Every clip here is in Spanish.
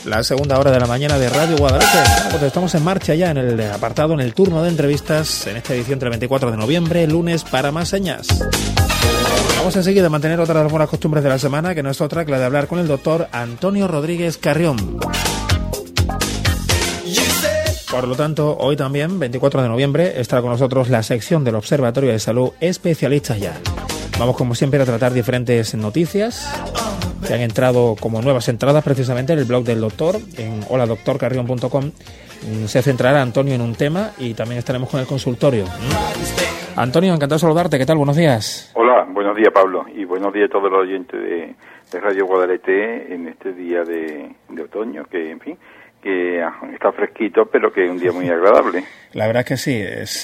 La segunda hora de la mañana de Radio Guadalete. Pues estamos en marcha ya en el apartado, en el turno de entrevistas, en esta edición del 24 de noviembre, lunes, para más señas. Vamos enseguida a mantener otra de las buenas costumbres de la semana, que no es otra que la de hablar con el doctor Antonio Rodríguez Carrión. Por lo tanto, hoy también, 24 de noviembre, estará con nosotros la sección del Observatorio de Salud Especialistas Ya. Vamos, como siempre, a tratar diferentes noticias que han entrado como nuevas entradas precisamente en el blog del doctor, en holadoctorcarrion.com. Se centrará Antonio en un tema y también estaremos con el consultorio. Antonio, encantado de saludarte. ¿Qué tal? Buenos días. Hola, buenos días, Pablo, y buenos días a todos los oyentes de Radio Guadalete en este día de otoño, que, en fin, que está fresquito, pero que es un día muy agradable. La verdad es que sí,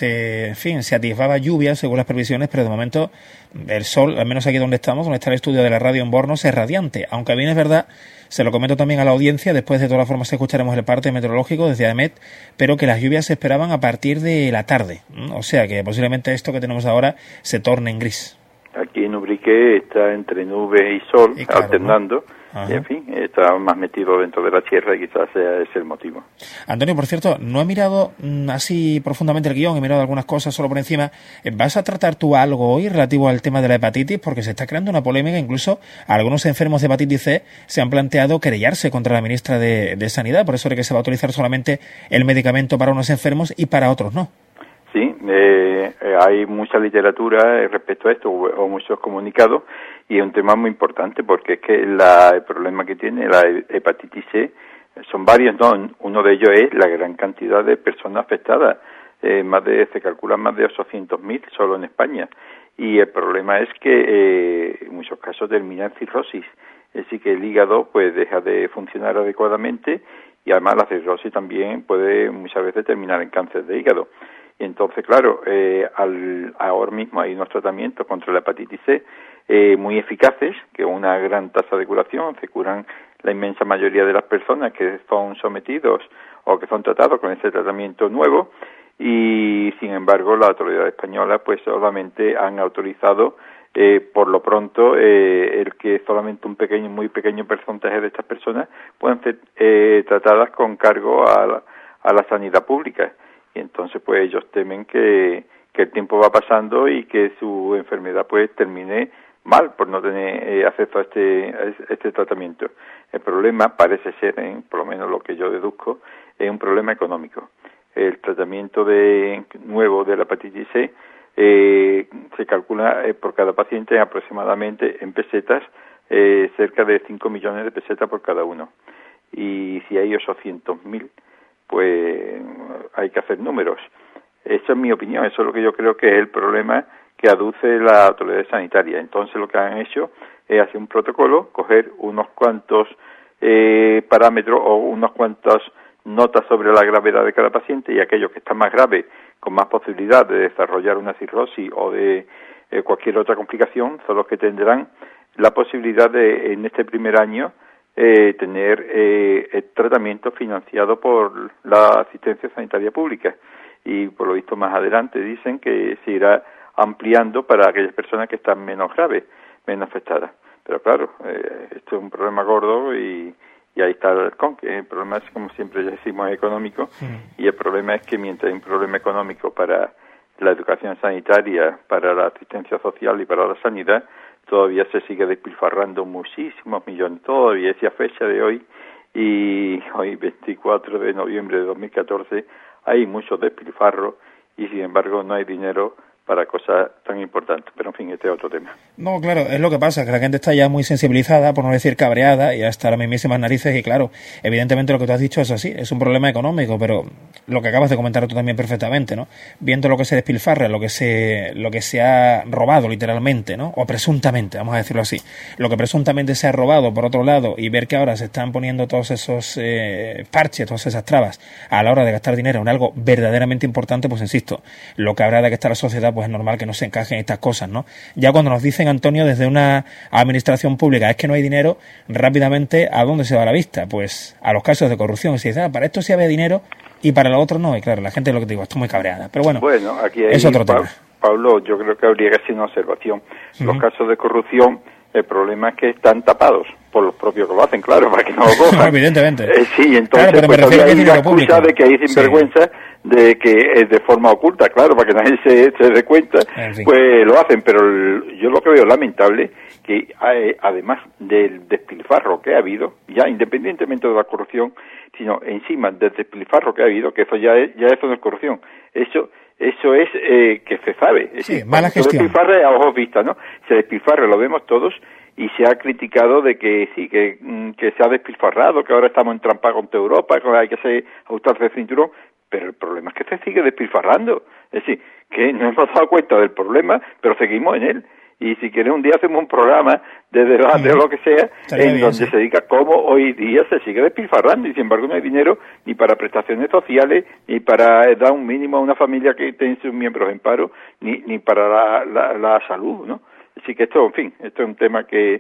se atisbaba lluvia según las previsiones, pero de momento el sol, al menos aquí donde estamos, donde está el estudio de la radio en Bornos, es radiante, aunque bien es verdad, se lo comento también a la audiencia, después de todas formas escucharemos el parte meteorológico desde AEMET, pero que las lluvias se esperaban a partir de la tarde, o sea que posiblemente esto que tenemos ahora se torne en gris. Aquí en Ubrique está entre nubes y sol, claro, alternando, ¿no? Y en fin, está más metido dentro de la sierra y quizás sea ese el motivo. Antonio, por cierto, no he mirado así profundamente el guión, he mirado algunas cosas solo por encima. ¿Vas a tratar tú algo hoy relativo al tema de la hepatitis? Porque se está creando una polémica, incluso algunos enfermos de hepatitis C se han planteado querellarse contra la ministra de Sanidad, por eso de que se va a utilizar solamente el medicamento para unos enfermos y para otros no. Sí, hay mucha literatura respecto a esto, o muchos comunicados, y es un tema muy importante porque es que el problema que tiene la hepatitis C son varios, ¿no? Uno de ellos es la gran cantidad de personas afectadas, se calculan más de 800.000 solo en España, y el problema es que en muchos casos termina en cirrosis, es decir, que el hígado pues deja de funcionar adecuadamente, y además la cirrosis también puede muchas veces terminar en cáncer de hígado. Y entonces, claro, ahora mismo hay unos tratamientos contra la hepatitis C muy eficaces, que una gran tasa de curación, se curan la inmensa mayoría de las personas que son sometidos o que son tratados con ese tratamiento nuevo, y sin embargo la autoridad española pues solamente han autorizado por lo pronto el que solamente un muy pequeño porcentaje de estas personas puedan ser tratadas con cargo a la sanidad pública. Y entonces pues ellos temen que el tiempo va pasando y que su enfermedad pues termine mal por no tener acceso a este tratamiento. El problema parece ser, por lo menos lo que yo deduzco, es un problema económico. El tratamiento nuevo de la hepatitis C se calcula por cada paciente aproximadamente en pesetas, cerca de 5 millones de pesetas por cada uno. Y si hay 800.000, pues hay que hacer números. Esa es mi opinión, eso es lo que yo creo que es el problema que aduce la autoridad sanitaria. Entonces lo que han hecho es hacer un protocolo, coger unos cuantos parámetros o unas cuantas notas sobre la gravedad de cada paciente, y aquellos que están más graves, con más posibilidad de desarrollar una cirrosis o de cualquier otra complicación, son los que tendrán la posibilidad de, en este primer año, tener el tratamiento financiado por la asistencia sanitaria pública, y por lo visto más adelante dicen que se irá ampliando para aquellas personas que están menos graves, menos afectadas. Pero claro, esto es un problema gordo y ahí está el problema es, como siempre ya decimos, económico, y el problema es que mientras hay un problema económico para la educación sanitaria, para la asistencia social y para la sanidad, todavía se sigue despilfarrando muchísimos millones, todavía esa fecha de hoy, y hoy 24 de noviembre de 2014, hay mucho despilfarro, y sin embargo no hay dinero para cosas tan importantes. Pero en fin, este es otro tema. No, claro, es lo que pasa, que la gente está ya muy sensibilizada, por no decir cabreada, y hasta las mismísimas narices, y claro, evidentemente lo que tú has dicho es así, es un problema económico, pero lo que acabas de comentar tú también perfectamente, ¿no? Viendo lo que se despilfarra, lo que se ha robado literalmente, ¿no? O presuntamente, vamos a decirlo así, lo que presuntamente se ha robado por otro lado, y ver que ahora se están poniendo todos esos parches, todas esas trabas a la hora de gastar dinero en algo verdaderamente importante, pues insisto, lo que habrá de que estar la sociedad, pues es normal que no se encajen estas cosas, ¿no? Ya cuando nos dicen, Antonio, desde una administración pública es que no hay dinero, rápidamente, ¿a dónde se va la vista? Pues a los casos de corrupción. Y se dice, para esto sí había dinero y para lo otro no. Y claro, la gente, lo que te digo, está muy cabreada. Pero bueno, aquí hay, es otro tema. Pablo, yo creo que habría que hacer una observación. Los casos de corrupción El problema es que están tapados por los propios que lo hacen, claro, para que no lo cojan. Evidentemente. Sí, entonces claro, pero me refiero a que es dinero público. De que hay sinvergüenza, de que es de forma oculta, claro, para que nadie se dé cuenta, en fin. Pues lo hacen, pero yo lo que veo lamentable, que además del despilfarro que ha habido, ya independientemente de la corrupción, sino encima del despilfarro que ha habido, que eso ya eso no es corrupción, eso es que se sabe. Es decir, mala gestión. Se despilfarre a ojos vistas, ¿no? Se despilfarre, lo vemos todos, y se ha criticado de que sí, que se ha despilfarrado, que ahora estamos entrampados contra Europa, que hay que ajustarse el cinturón, pero el problema es que se sigue despilfarrando. Es decir, que no hemos dado cuenta del problema, pero seguimos en él. Y si quieres un día hacemos un programa de debate o lo que sea, donde se diga cómo hoy día se sigue despilfarrando y sin embargo no hay dinero ni para prestaciones sociales, ni para dar un mínimo a una familia que tiene sus miembros en paro, ni para la salud, ¿no? Así que esto, en fin, esto es un tema que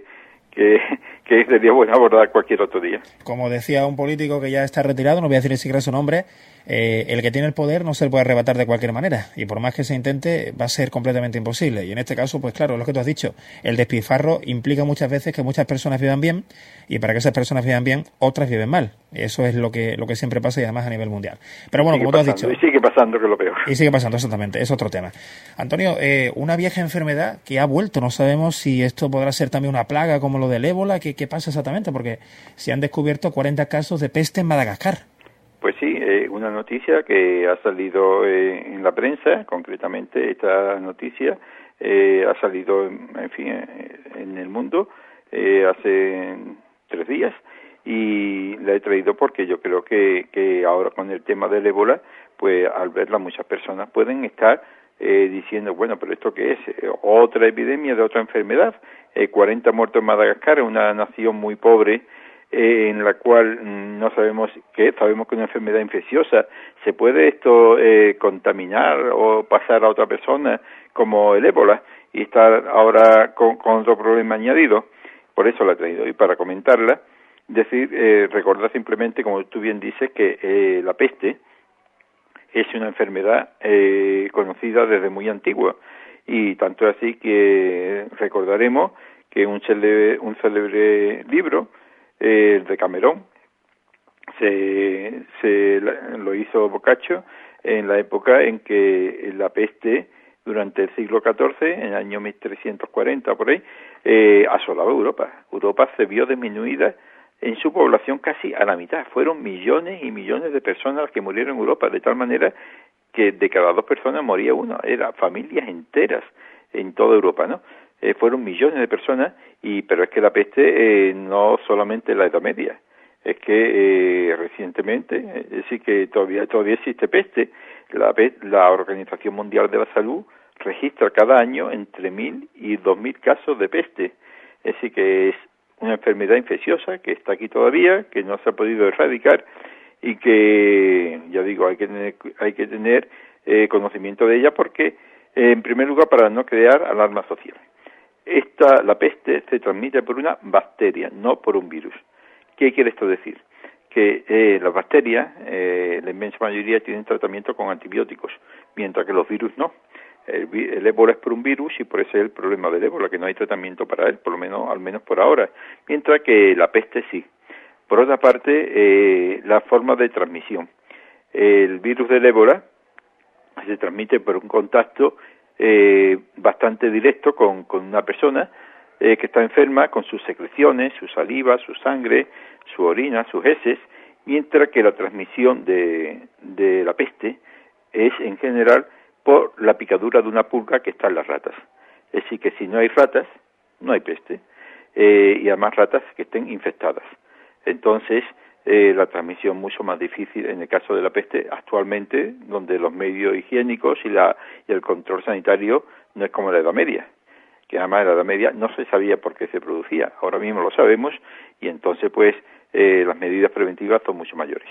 sería bueno abordar cualquier otro día. Como decía un político que ya está retirado, no voy a decir ni siquiera su nombre, el que tiene el poder no se le puede arrebatar de cualquier manera, y por más que se intente va a ser completamente imposible. Y en este caso, pues claro, lo que tú has dicho, el despilfarro implica muchas veces que muchas personas vivan bien, y para que esas personas vivan bien, otras viven mal. Eso es lo que siempre pasa, y además a nivel mundial. Pero bueno, como tú has dicho... Y sigue pasando, que es lo peor. Y sigue pasando, exactamente, es otro tema. Antonio, una vieja enfermedad que ha vuelto, no sabemos si esto podrá ser también una plaga como lo del ébola, ¿qué pasa exactamente? Porque se han descubierto 40 casos de peste en Madagascar. Pues sí, una noticia que ha salido en la prensa, concretamente esta noticia ha salido, en fin, en el mundo hace 3 días, y la he traído porque yo creo que ahora con el tema del ébola, pues al verla muchas personas pueden estar diciendo, bueno, pero ¿esto qué es? ¿Otra epidemia de otra enfermedad? 40 muertos en Madagascar, una nación muy pobre, en la cual no sabemos qué, sabemos que es una enfermedad infecciosa. ¿Se puede esto contaminar o pasar a otra persona como el ébola y estar ahora con otro problema añadido? Por eso la he traído. Y para comentarla, recordar simplemente, como tú bien dices, que la peste es una enfermedad conocida desde muy antigua, y tanto así que recordaremos que un célebre libro, el de Camerón, lo hizo Boccaccio en la época en que la peste, durante el siglo XIV, en el año 1340 por ahí, asolaba Europa. Europa se vio disminuida en su población casi a la mitad. Fueron millones y millones de personas las que murieron en Europa, de tal manera que de cada 2 personas moría uno. Eran familias enteras en toda Europa, ¿no? Fueron millones de personas, pero es que la peste no solamente en la Edad Media, es que recientemente, es decir, que todavía existe peste. La Organización Mundial de la Salud registra cada año entre 1.000 y 2.000 casos de peste, es decir, que es una enfermedad infecciosa que está aquí todavía, que no se ha podido erradicar, y que, ya digo, hay que tener conocimiento de ella, porque en primer lugar, para no crear alarma social. La peste se transmite por una bacteria, no por un virus. ¿Qué quiere esto decir? Que las bacterias, la inmensa mayoría, tienen tratamiento con antibióticos, mientras que los virus no. El ébola es por un virus, y por eso es el problema del ébola, que no hay tratamiento para él, al menos por ahora, mientras que la peste sí. Por otra parte, la forma de transmisión. El virus del ébola se transmite por un contacto bastante directo con una persona que está enferma, con sus secreciones, su saliva, su sangre, su orina, sus heces, mientras que la transmisión de la peste es en general por la picadura de una pulga que está en las ratas. Es decir, que si no hay ratas, no hay peste, y además ratas que estén infectadas. Entonces, la transmisión mucho más difícil en el caso de la peste actualmente, donde los medios higiénicos y el control sanitario no es como en la Edad Media, que además en la Edad Media no se sabía por qué se producía. Ahora mismo lo sabemos, y entonces pues las medidas preventivas son mucho mayores.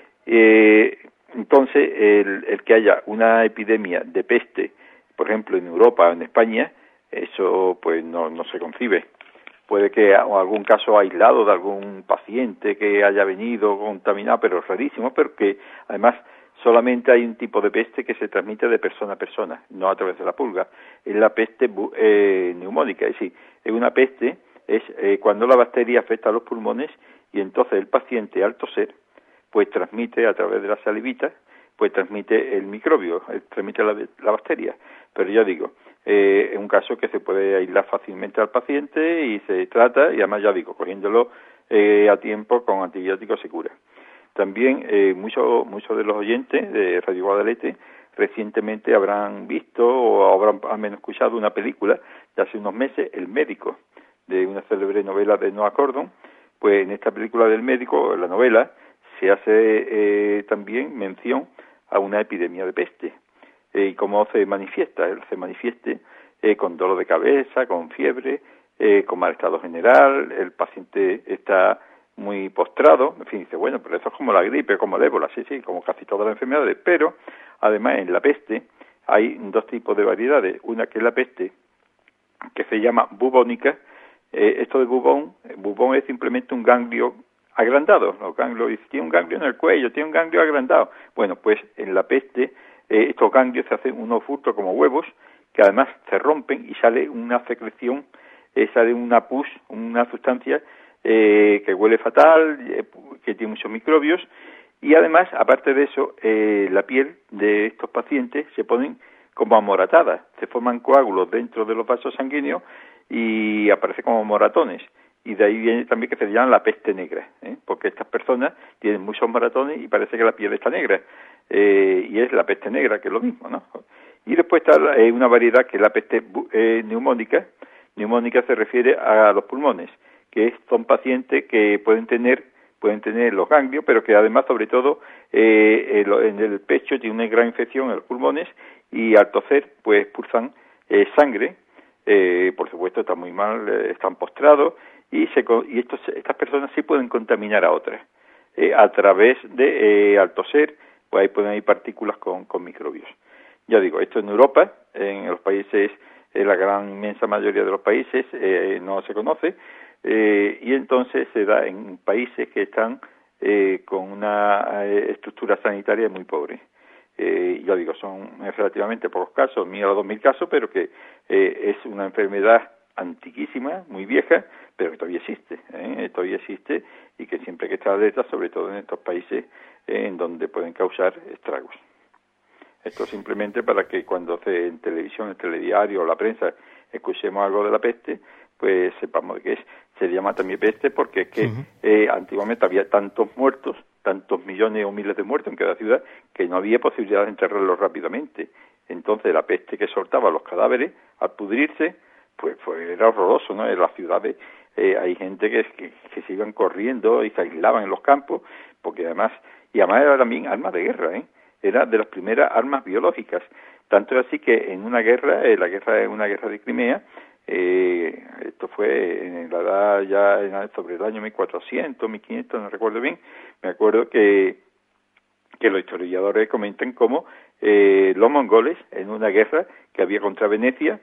Entonces, el que haya una epidemia de peste, por ejemplo, en Europa o en España, eso pues no se concibe. Puede que algún caso aislado de algún paciente que haya venido contaminado, pero rarísimo, pero que además solamente hay un tipo de peste que se transmite de persona a persona, no a través de la pulga. Es la peste neumónica, es decir, una peste es cuando la bacteria afecta a los pulmones y entonces el paciente al toser pues transmite a través de la salivita, pues transmite el microbio, transmite la bacteria. Pero ya digo, es un caso que se puede aislar fácilmente al paciente y se trata, y además ya digo, cogiéndolo a tiempo con antibióticos se cura. También muchos de los oyentes de Radio Guadalete recientemente habrán visto o habrán al menos escuchado una película de hace unos meses, El Médico, de una célebre novela de Noah Cordon. Pues en esta película del médico, en la novela, se hace también mención a una epidemia de peste. Y cómo se manifiesta, con dolor de cabeza, con fiebre, con mal estado general, el paciente está muy postrado, en fin, dice, bueno, pero eso es como la gripe, como el ébola, sí, como casi todas las enfermedades, pero además en la peste hay dos tipos de variedades, una que es la peste que se llama bubónica. Esto de bubón es simplemente un ganglio agrandado, los ganglios, tiene un ganglio en el cuello, tiene un ganglio agrandado. Bueno, pues en la peste estos ganglios se hacen unos frutos como huevos, que además se rompen y sale una secreción, sale una pus, una sustancia que huele fatal, que tiene muchos microbios, y además, aparte de eso, la piel de estos pacientes se ponen como amoratadas, se forman coágulos dentro de los vasos sanguíneos y aparecen como moratones. Y de ahí viene también que se llaman la peste negra, porque estas personas tienen muchos moratones y parece que la piel está negra, y es la peste negra, que es lo mismo, ¿no? Y después está una variedad que es la peste neumónica. Neumónica se refiere a los pulmones, que son pacientes que pueden tener los ganglios, pero que además, sobre todo, en el pecho tiene una gran infección en los pulmones y al toser, pues expulsan sangre. Por supuesto, están muy mal, están postrados y estas personas sí pueden contaminar a otras a través de al toser, pues ahí pueden haber partículas con microbios. Ya digo, esto en Europa, en los países, la gran inmensa mayoría de los países no se conoce, y entonces se da en países que están con una estructura sanitaria muy pobre. Ya digo, son relativamente pocos casos, 1.000 o 2.000 casos, pero que es una enfermedad antiquísima, muy vieja, pero que todavía existe y que siempre hay que estar alerta, sobre todo en estos países en donde pueden causar estragos. Esto simplemente para que cuando en televisión, el telediario o la prensa escuchemos algo de la peste, pues sepamos de qué es. Se llama también peste porque es que antiguamente había tantos muertos, tantos millones o miles de muertos en cada ciudad, que no había posibilidad de enterrarlos rápidamente. Entonces la peste que soltaba los cadáveres, al pudrirse, pues era horroroso, ¿no? En las ciudades hay gente que se iban corriendo y se aislaban en los campos, porque además era también armas de guerra, era de las primeras armas biológicas. Tanto es así que en una guerra, una guerra de Crimea, esto fue en la edad ya sobre el año 1400, 1500, no recuerdo bien, me acuerdo que los historiadores comentan cómo los mongoles, en una guerra que había contra Venecia,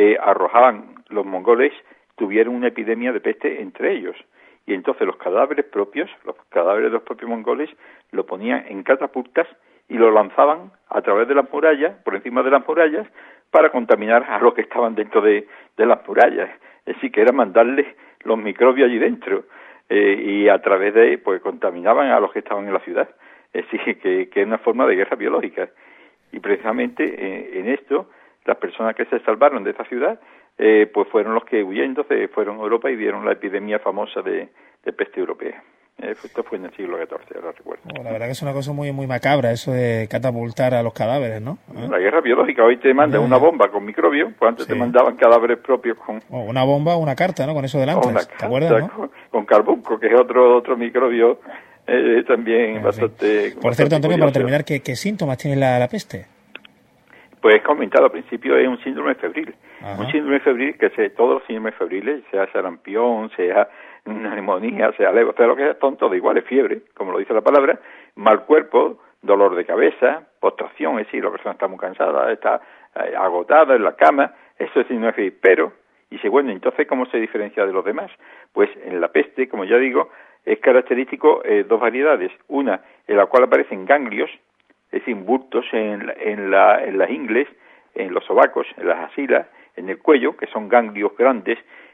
los mongoles tuvieron una epidemia de peste entre ellos, y entonces los cadáveres de los propios mongoles, lo ponían en catapultas y lo lanzaban a través de las murallas, por encima de las murallas, para contaminar a los que estaban dentro de las murallas. Es decir, que era mandarles los microbios allí dentro, y a través de pues contaminaban a los que estaban en la ciudad. Es decir, que es una forma de guerra biológica. Y precisamente en esto, las personas que se salvaron de esta ciudad, pues fueron los que huyendo se fueron a Europa y vieron la epidemia famosa de peste europea. Esto fue en el siglo XIV, ahora recuerdo. La verdad que es una cosa muy muy macabra, eso de catapultar a los cadáveres, ¿no? La guerra biológica, hoy te mandan una bomba con microbios, pues antes te mandaban cadáveres propios con... una bomba o una carta, ¿no? Con eso delante, ¿te acuerdas, no? Con carbunco, que es otro microbio también bastante... Por cierto, Antonio, para terminar, ¿qué síntomas tiene la peste? Pues comentado al principio, es un síndrome febril. Ajá. Un síndrome febril todos los síndromes febriles, sea sarampión, sea una neumonía, sea lo que son todos iguales, fiebre, como lo dice la palabra, mal cuerpo, dolor de cabeza, postración, es decir, la persona está muy cansada, está agotada en la cama, eso es síndrome febril. Pero, dice, bueno, entonces, ¿cómo se diferencia de los demás? Pues en la peste, como ya digo, es característico dos variedades. Una, en la cual aparecen ganglios, es decir, bultos en las ingles, en los sobacos, en las axilas, en el cuello, que son ganglios grandes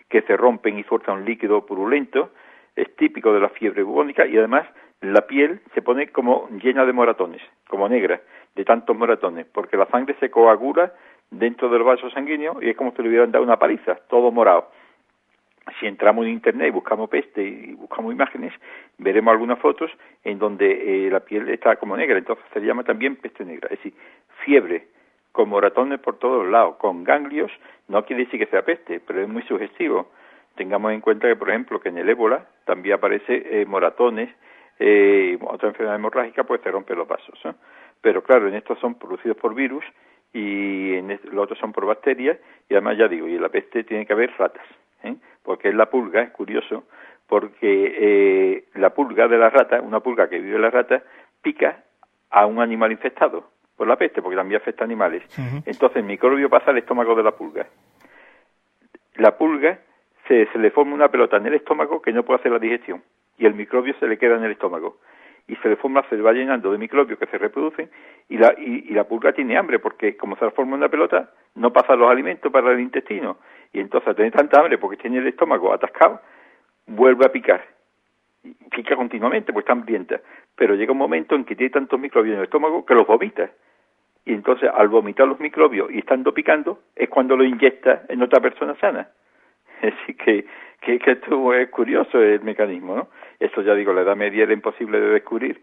que se rompen y sueltan un líquido purulento, es típico de la fiebre bubónica, y además la piel se pone como llena de moratones, como negra, de tantos moratones, porque la sangre se coagula dentro del vaso sanguíneo y es como si le hubieran dado una paliza, todo morado. Si entramos en internet y buscamos peste y buscamos imágenes, veremos algunas fotos en donde la piel está como negra, entonces se llama también peste negra, es decir, fiebre con moratones por todos lados, con ganglios, no quiere decir que sea peste, pero es muy sugestivo. Tengamos en cuenta que, por ejemplo, que en el ébola también aparece moratones, otra enfermedad hemorrágica, pues se rompen los vasos, ¿no? Pero claro, en estos son producidos por virus y en los otros son por bacterias, y además ya digo, y en la peste tiene que haber ratas, porque es la pulga, es curioso, porque la pulga de la rata, una pulga que vive en la rata, pica a un animal infectado por la peste, porque también afecta a animales. Uh-huh. Entonces el microbio pasa al estómago de la pulga. La pulga se le forma una pelota en el estómago que no puede hacer la digestión, y el microbio se le queda en el estómago. Y se va llenando de microbios que se reproducen, y la pulga tiene hambre, porque como se forma una pelota, no pasa los alimentos para el intestino, y entonces al tener tanta hambre porque tiene el estómago atascado, vuelve a picar. Y pica continuamente, pues está hambrienta. Pero llega un momento en que tiene tantos microbios en el estómago que los vomita. Y entonces al vomitar los microbios y estando picando, es cuando lo inyecta en otra persona sana. Así que esto es curioso el mecanismo, ¿no? Esto ya digo, la Edad Media era imposible de descubrir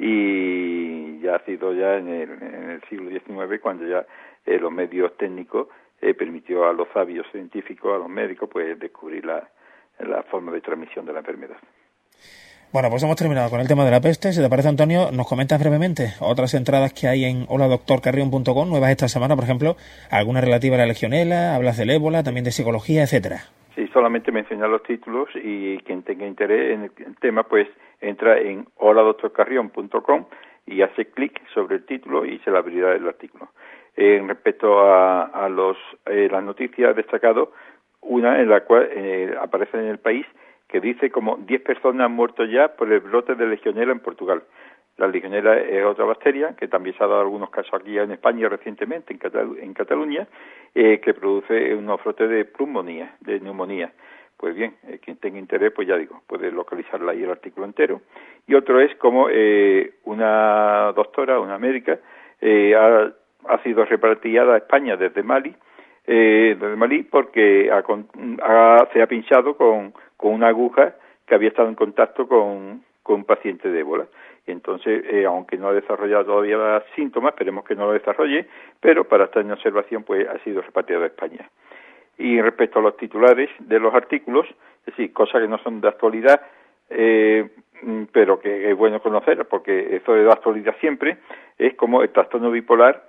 y ya ha sido ya en el siglo XIX cuando ya los medios técnicos permitió a los sabios científicos, a los médicos, pues descubrir la forma de transmisión de la enfermedad. Bueno, pues hemos terminado con el tema de la peste. Si te parece, Antonio, nos comentas brevemente otras entradas que hay en holadoctorcarrion.com, nuevas esta semana, por ejemplo, alguna relativa a la legionela, hablas del ébola, también de psicología, etcétera. Sí, solamente mencionar los títulos y quien tenga interés en el tema, pues entra en holadoctorcarrion.com y hace clic sobre el título y se le abrirá el artículo. Respecto a las noticias destacadas, una en la cual aparece en El País, que dice como 10 personas han muerto ya por el brote de legionela en Portugal. La legionela es otra bacteria que también se ha dado algunos casos aquí en España recientemente, en Cataluña, que produce unos brotes de neumonía. Pues bien, quien tenga interés, pues ya digo, puede localizarla ahí el artículo entero. Y otro es como una doctora, una médica, ha sido repatriada a España desde Mali porque se ha pinchado con una aguja que había estado en contacto con un paciente de ébola. Y entonces, aunque no ha desarrollado todavía síntomas, esperemos que no lo desarrolle, pero para estar en observación, pues ha sido repatriado a España. Y respecto a los titulares de los artículos, es decir, cosas que no son de actualidad, pero que es bueno conocer, porque eso de la actualidad siempre, es como el trastorno bipolar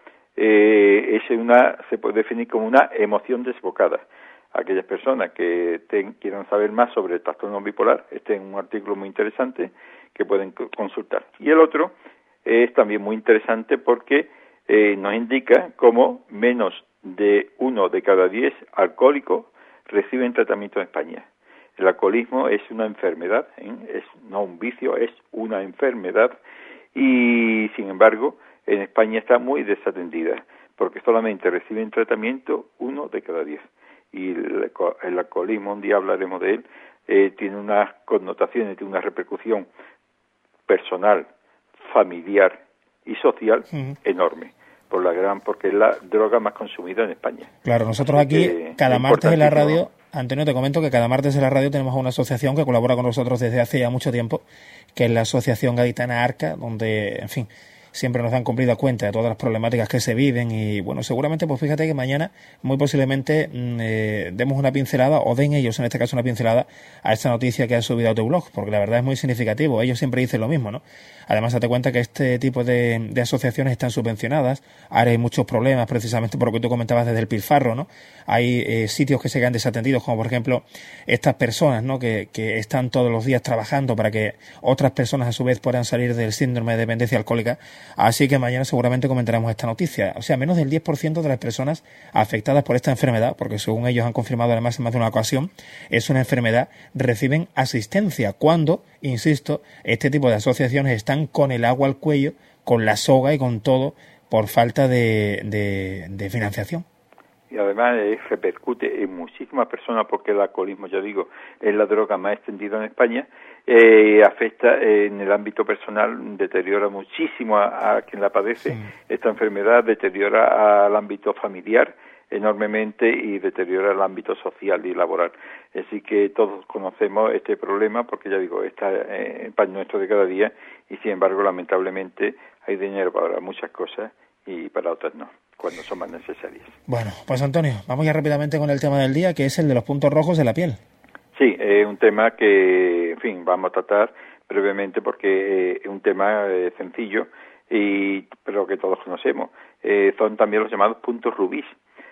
se puede definir como una emoción desbocada. Aquellas personas que quieran saber más sobre el trastorno bipolar, este es un artículo muy interesante que pueden consultar. Y el otro es también muy interesante porque nos indica cómo menos de 1 de cada 10 alcohólicos reciben tratamiento en España. El alcoholismo es una enfermedad, es no un vicio, es una enfermedad, y sin embargo en España está muy desatendida porque solamente reciben tratamiento 1 de cada 10. Y el alcoholismo, un día hablaremos de él, tiene unas connotaciones, tiene una repercusión personal, familiar y social enorme, porque es la droga más consumida en España. Claro, nosotros aquí cada martes en la radio, Antonio, te comento que cada martes en la radio tenemos una asociación que colabora con nosotros desde hace ya mucho tiempo, que es la Asociación Gaditana Arca, donde, en fin, siempre nos dan cumplida cuenta de todas las problemáticas que se viven y, bueno, seguramente, pues fíjate que mañana muy posiblemente demos una pincelada, o den ellos en este caso una pincelada a esta noticia que ha subido a tu blog, porque la verdad es muy significativo. Ellos siempre dicen lo mismo, ¿no? Además, date cuenta que este tipo de asociaciones están subvencionadas. Ahora hay muchos problemas precisamente por lo que tú comentabas desde el pilfarro, ¿no? Hay sitios que se quedan desatendidos, como por ejemplo estas personas, ¿no? Que están todos los días trabajando para que otras personas a su vez puedan salir del síndrome de dependencia alcohólica. Así que mañana seguramente comentaremos esta noticia. O sea, menos del 10% de las personas afectadas por esta enfermedad, porque según ellos han confirmado además en más de una ocasión, es una enfermedad, reciben asistencia cuando, insisto, este tipo de asociaciones están con el agua al cuello, con la soga y con todo, por falta de financiación. y además repercute en muchísimas personas porque el alcoholismo, ya digo, es la droga más extendida en España, afecta en el ámbito personal, deteriora muchísimo a quien la padece, sí. Esta enfermedad deteriora al ámbito familiar enormemente y deteriora el ámbito social y laboral. Así que todos conocemos este problema porque, ya digo, está en el pan nuestro de cada día y, sin embargo, lamentablemente hay dinero para muchas cosas y para otras no, cuando son más necesarias. Bueno, pues Antonio, vamos ya rápidamente con el tema del día, que es el de los puntos rojos de la piel. Sí, es un tema que, en fin, vamos a tratar brevemente porque es un tema sencillo, pero que todos conocemos. Son también los llamados puntos rubíes.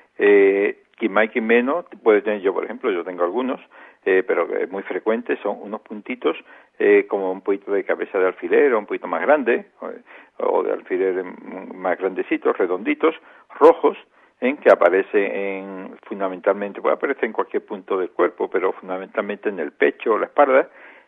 Quien más y quien menos puede tener, yo por ejemplo, yo tengo algunos, pero es muy frecuente, son unos puntitos como un poquito de cabeza de alfiler o un poquito más grande, o de alfiler más grandecitos, redonditos, rojos, que aparece fundamentalmente, puede aparecer en cualquier punto del cuerpo, pero fundamentalmente en el pecho o la espalda,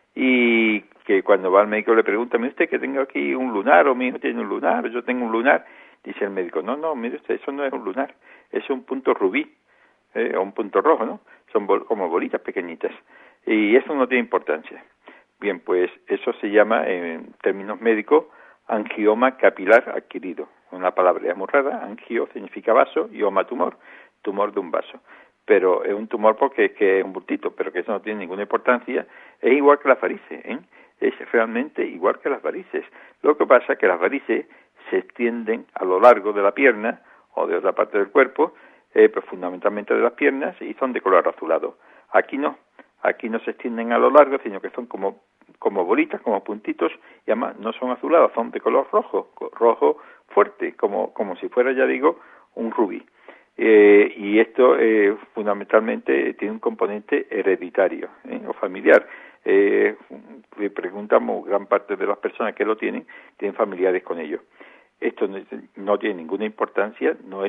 y que cuando va al médico le pregunta, mire usted que tengo aquí un lunar, o mi hijo tiene un lunar, o yo tengo un lunar, dice el médico, no, mire usted, eso no es un lunar, es un punto rubí, o un punto rojo, ¿no? Son como bolitas pequeñitas, y eso no tiene importancia. Bien, pues eso se llama, en términos médicos, angioma capilar adquirido. Una palabra ya muy rara, angio significa vaso y oma tumor de un vaso. Pero es un tumor porque es que es un bultito, pero que eso no tiene ninguna importancia. Es igual que las varices, es realmente igual que las varices. Lo que pasa es que las varices se extienden a lo largo de la pierna o de otra parte del cuerpo, pero fundamentalmente de las piernas, y son de color azulado. Aquí no se extienden a lo largo, sino que son como bolitas, como puntitos, y además no son azulados, son de color rojo fuerte, como si fuera, ya digo, un rubí. Y esto fundamentalmente tiene un componente hereditario o familiar. Preguntamos, gran parte de las personas que lo tienen familiares con ello. Esto no tiene ninguna importancia, no es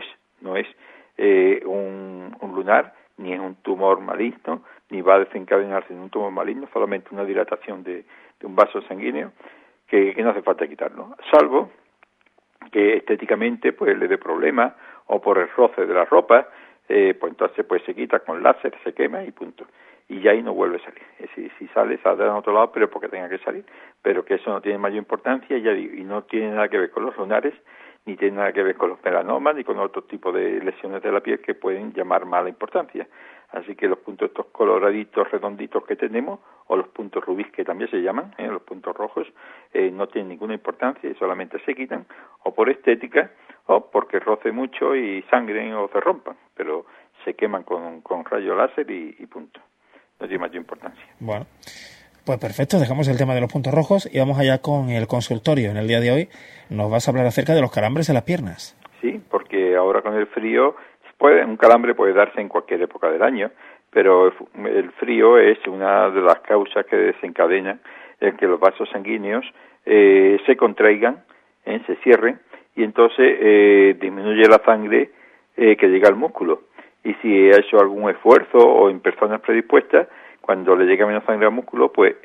un lunar, ni es un tumor maligno, ni va a desencadenarse en un tumor maligno, solamente una dilatación de un vaso sanguíneo que no hace falta quitarlo, salvo que estéticamente pues le dé problemas o por el roce de la ropa, pues entonces pues se quita con láser, se quema y punto. Y ya ahí no vuelve a salir. Es decir, si sale, saldrá en otro lado, pero porque tenga que salir. Pero que eso no tiene mayor importancia, ya digo, y no tiene nada que ver con los lunares, ni tiene nada que ver con los melanomas, ni con otro tipo de lesiones de la piel que pueden llamar mala importancia. Así que los puntos estos coloraditos, redonditos que tenemos, o los puntos rubíes que también se llaman, los puntos rojos, no tienen ninguna importancia y solamente se quitan, o por estética, o porque roce mucho y sangren o se rompan, pero se queman con rayo láser y punto. No tiene mayor importancia. Bueno, pues perfecto, dejamos el tema de los puntos rojos y vamos allá con el consultorio. En el día de hoy nos vas a hablar acerca de los calambres en las piernas. Sí, porque ahora con el frío, un calambre puede darse en cualquier época del año, pero el frío es una de las causas que desencadenan el que los vasos sanguíneos se contraigan, se cierren, y entonces disminuye la sangre que llega al músculo. Y si ha hecho algún esfuerzo o en personas predispuestas, cuando le llega menos sangre al músculo, pues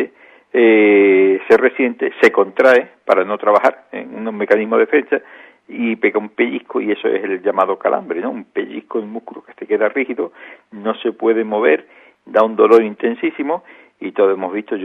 se resiente, se contrae para no trabajar en un mecanismo de defensa y pega un pellizco, y eso es el llamado calambre, ¿no? Un pellizco en el músculo que se queda rígido, no se puede mover, da un dolor intensísimo, y todos hemos visto,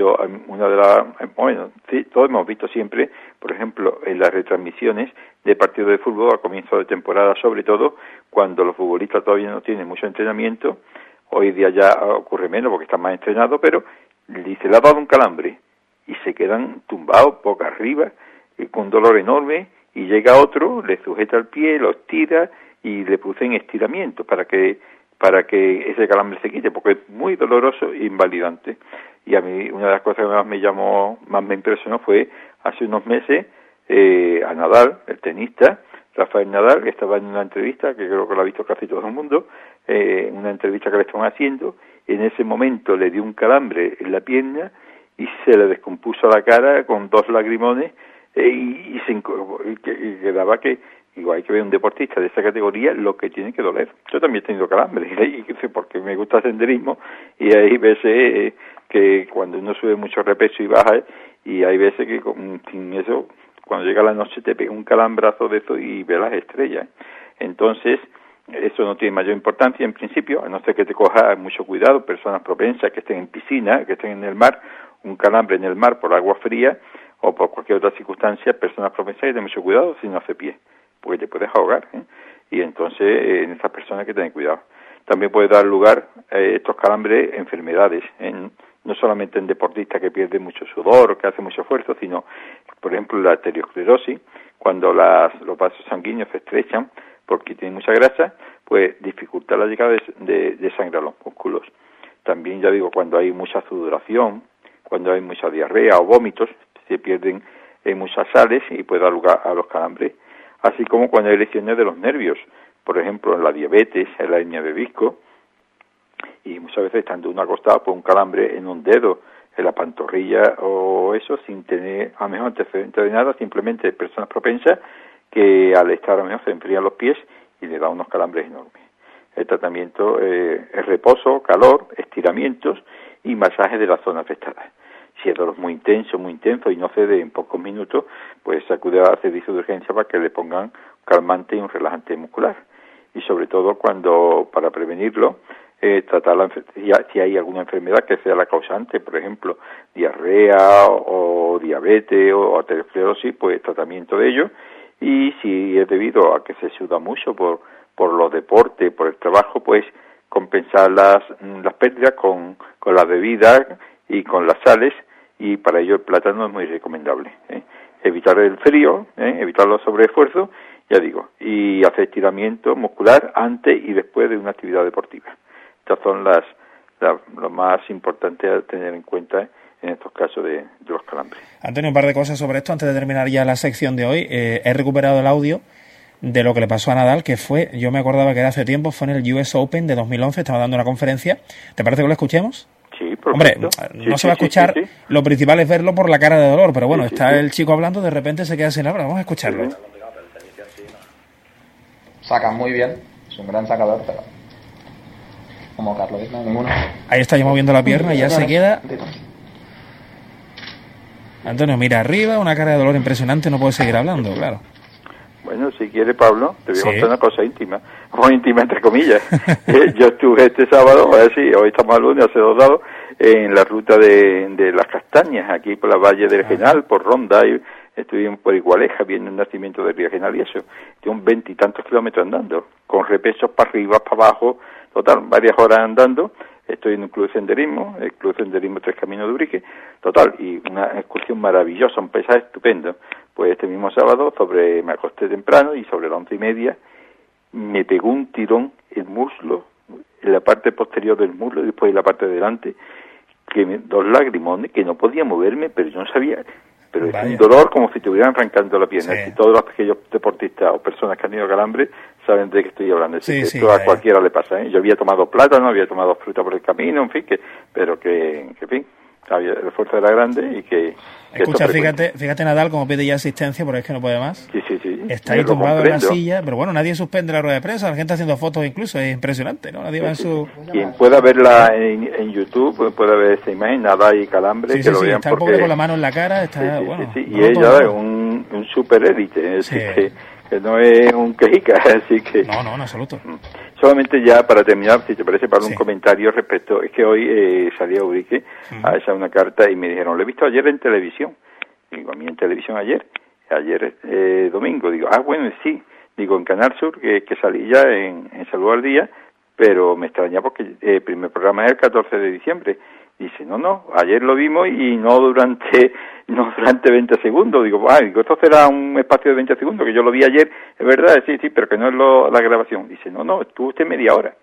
todos hemos visto siempre, por ejemplo, en las retransmisiones de partidos de fútbol a comienzo de temporada, sobre todo cuando los futbolistas todavía no tienen mucho entrenamiento. Hoy día ya ocurre menos porque están más entrenados, pero se le ha dado un calambre y se quedan tumbados boca arriba con dolor enorme, y llega otro, le sujeta el pie, lo estira y le producen estiramientos para que ese calambre se quite, porque es muy doloroso e invalidante. Y a mí una de las cosas que más me impresionó fue hace unos meses a Nadal, el tenista, Rafael Nadal, que estaba en una entrevista, que creo que lo ha visto casi todo el mundo, una entrevista que le estaban haciendo, y en ese momento le dio un calambre en la pierna y se le descompuso la cara con 2 lagrimones, y quedaba que igual hay que ver un deportista de esa categoría lo que tiene que doler. Yo también he tenido calambre, porque me gusta el senderismo, y hay veces que cuando uno sube mucho repeso y baja, y hay veces que sin eso, cuando llega la noche te pega un calambrazo de eso y ves las estrellas. Entonces, Eso no tiene mayor importancia en principio, a no ser que te coja mucho cuidado, personas propensas que estén en piscina, que estén en el mar, un calambre en el mar por agua fría o por cualquier otra circunstancia, personas propensas que tengan mucho cuidado si no hace pie, porque te puedes ahogar, y entonces en esas personas hay que tener cuidado. También puede dar lugar estos calambres enfermedades, no solamente en deportistas que pierden mucho sudor o que hacen mucho esfuerzo, sino, por ejemplo, la arteriosclerosis, cuando los vasos sanguíneos se estrechan porque tienen mucha grasa, pues dificulta la llegada de sangre a los músculos. También, ya digo, cuando hay mucha sudoración, cuando hay mucha diarrea o vómitos, se pierden muchas sales y puede dar lugar a los calambres, así como cuando hay lesiones de los nervios, por ejemplo, en la diabetes, en la hernia de disco, y muchas veces estando uno acostado por un calambre en un dedo, en la pantorrilla o eso, sin tener a lo mejor antecedente de nada, simplemente personas propensas que al estar a lo mejor se enfrían los pies y le da unos calambres enormes. El tratamiento es reposo, calor, estiramientos y masaje de la zona afectada. Si el dolor es muy intenso y no cede en pocos minutos, pues acude al servicio de urgencia para que le pongan un calmante y un relajante muscular. Y sobre todo cuando, para prevenirlo, tratar si hay alguna enfermedad que sea la causante, por ejemplo, diarrea o diabetes o arteriosclerosis, pues tratamiento de ello. Y si es debido a que se suda mucho por los deportes, por el trabajo, pues compensar las pérdidas con la bebida y con las sales, y para ello el plátano es muy recomendable. Evitar el frío, evitar los sobreesfuerzos, ya digo, y hacer estiramiento muscular antes y después de una actividad deportiva. Estas son lo más importante a tener en cuenta en estos casos de los calambres. Antonio, un par de cosas sobre esto antes de terminar ya la sección de hoy. He recuperado el audio de lo que le pasó a Nadal, que fue, yo me acordaba que era hace tiempo, fue en el US Open de 2011, estaba dando una conferencia. ¿Te parece que lo escuchemos? Sí, perfecto. Hombre, no se va a escuchar, lo principal es verlo por la cara de dolor, pero bueno, está el chico hablando, de repente se queda sin hablar, vamos a escucharlo. Saca muy bien, es un gran sacador, pero como Carlos, no hay ninguno. Ahí está ya moviendo la pierna y ya se queda. Antonio mira arriba, una cara de dolor impresionante, no puede seguir hablando, claro. Bueno, si quiere, Pablo, te voy a contar una cosa íntima, muy íntima entre comillas. Yo estuve este sábado, hoy estamos al lunes, hace 2 dados, en la ruta de las castañas, aquí por la Valle del Genal, por Ronda, y estuvimos por Igualeja viendo el nacimiento del río Genal y eso. Tengo 20 y tantos kilómetros andando, con repesos para arriba, para abajo, total, varias horas andando. Estoy en un club de senderismo, el Club de Senderismo Tres Caminos de Ubrique, total, y una excursión maravillosa, un paisaje estupendo. Pues este mismo sábado, me acosté temprano y sobre las 11:30 me pegó un tirón el muslo, en la parte posterior del muslo y después en la parte de delante, dos lagrimones, que no podía moverme, pero yo no sabía. Pero es un dolor como si te hubieran arrancando la pierna. Sí. Todos los pequeños deportistas o personas que han tenido calambre saben de qué estoy hablando. Esto a cualquiera le pasa. Yo había tomado plátano, había tomado fruta por el camino, en fin, pero en fin, el esfuerzo era grande y que... Escucha, fíjate Nadal como pide ya asistencia, porque es que no puede más. Sí. Está ahí tumbado en la silla, pero bueno, nadie suspende la rueda de prensa, la gente haciendo fotos incluso, es impresionante, ¿no? Nadie va en su... Quien pueda verla en YouTube, puede ver esa imagen, Nadal y calambre, que lo vean, está porque... un poco con la mano en la cara, está, bueno... Y ella es un super élite, es decir, que no es un quejica, así que... No, en absoluto. Solamente ya para terminar, si te parece, para un comentario respecto, es que hoy salí a Ubrique a echar una carta y me dijeron, lo he visto ayer en televisión. Digo, a mí en televisión ayer domingo. Digo, bueno, sí. Digo, en Canal Sur, que salí ya en Salud al Día, pero me extraña porque el primer programa es el 14 de diciembre. Dice, no, ayer lo vimos y no durante 20 segundos. Digo, esto será un espacio de 20 segundos, que yo lo vi ayer, es verdad, sí, pero que no es la grabación. Dice, no, estuvo usted media hora.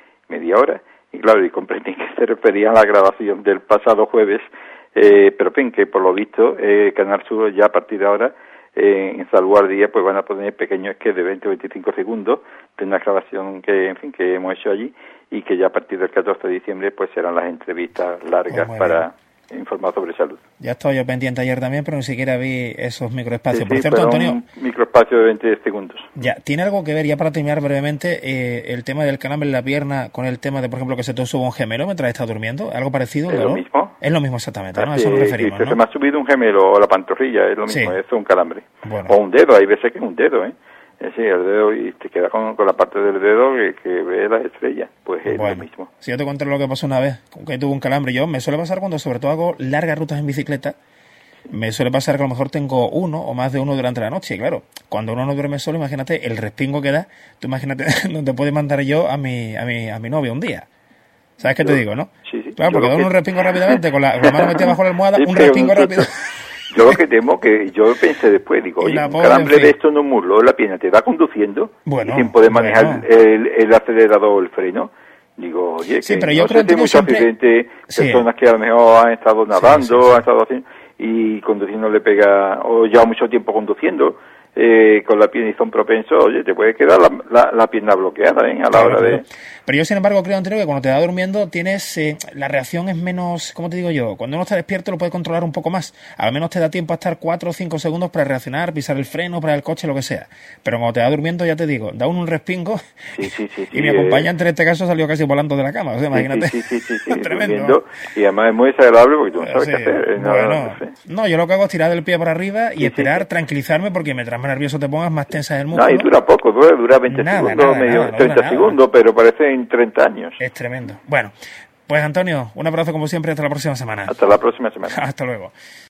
Y claro, y comprendí que se refería a la grabación del pasado jueves, pero en fin, que por lo visto, Canal Sur ya a partir de ahora, en Salud al Día, pues van a poner pequeños sketches de 20 o 25 segundos de una grabación que hemos hecho allí, y que ya a partir del 14 de diciembre pues serán las entrevistas largas para informar sobre salud. Ya estaba yo pendiente ayer también, pero ni siquiera vi esos microespacios. Por cierto, Antonio, un microespacio de 20 segundos. Ya, ¿tiene algo que ver, ya para terminar brevemente, el tema del calambre en la pierna con el tema de, por ejemplo, que se te suba un gemelo mientras estás durmiendo? ¿Algo parecido? ¿Es lo mismo? Es lo mismo exactamente, ¿no? A eso nos referimos, ¿no? Se me ha subido un gemelo o la pantorrilla, es lo mismo, eso es un calambre. Bueno. O un dedo, hay veces que es un dedo, Sí, el dedo, y te queda con la parte del dedo que ve las estrellas. Pues es Bueno, lo mismo. si yo te conté lo que pasó una vez, que tuve un calambre, yo me suele pasar cuando sobre todo hago largas rutas en bicicleta, me suele pasar que a lo mejor tengo uno o más de uno durante la noche. Y claro, cuando uno no duerme solo, imagínate el respingo que da. Tú imagínate donde puedo mandar yo a mi novia un día. ¿Sabes qué te digo, no? Sí, sí. Claro, porque da un respingo rápidamente, con la mano metida bajo la almohada, Sí, un pero respingo rápido. Yo lo que temo que yo pensé después, digo, Y oye, la un pobre, calambre en fin. de esto en un muslo, la pierna te va conduciendo, Bueno, y sin poder manejar bueno. el acelerador o el freno. Digo, oye, Sí, que pero yo no creo, sé si Antonio, muchos siempre- accidentes, Sí. personas que a lo mejor han estado nadando, sí. han estado haciendo, y conduciendo le pega, o lleva mucho tiempo conduciendo, con la pierna y son propensos, oye, te puede quedar la pierna bloqueada, a la Claro, hora claro. de... Pero yo, sin embargo, creo, Antonio, que cuando te va durmiendo tienes... la reacción es menos... ¿Cómo te digo yo? Cuando uno está despierto lo puede controlar un poco más. Al menos te da tiempo a estar 4 o 5 segundos para reaccionar, pisar el freno, parar el coche, lo que sea. Pero cuando te va durmiendo, ya te digo, da uno un respingo Sí, y mi acompañante en este caso salió casi volando de la cama. O sea, imagínate. Sí, Tremendo. durmiendo, y además es muy desagradable porque tú no sabes Sí. qué hacer. Bueno, no, yo lo que hago es tirar del pie para arriba y Sí, esperar, sí. tranquilizarme, porque mientras más nervioso te pongas, más tensa es el No, músculo. y dura poco, dura 20 Nada, segundos, nada, medio, nada, no 30 dura nada. segundos, pero parecen 30 años. Es tremendo. Bueno, pues Antonio, un abrazo como siempre, hasta la próxima semana. Hasta la próxima semana. Hasta luego.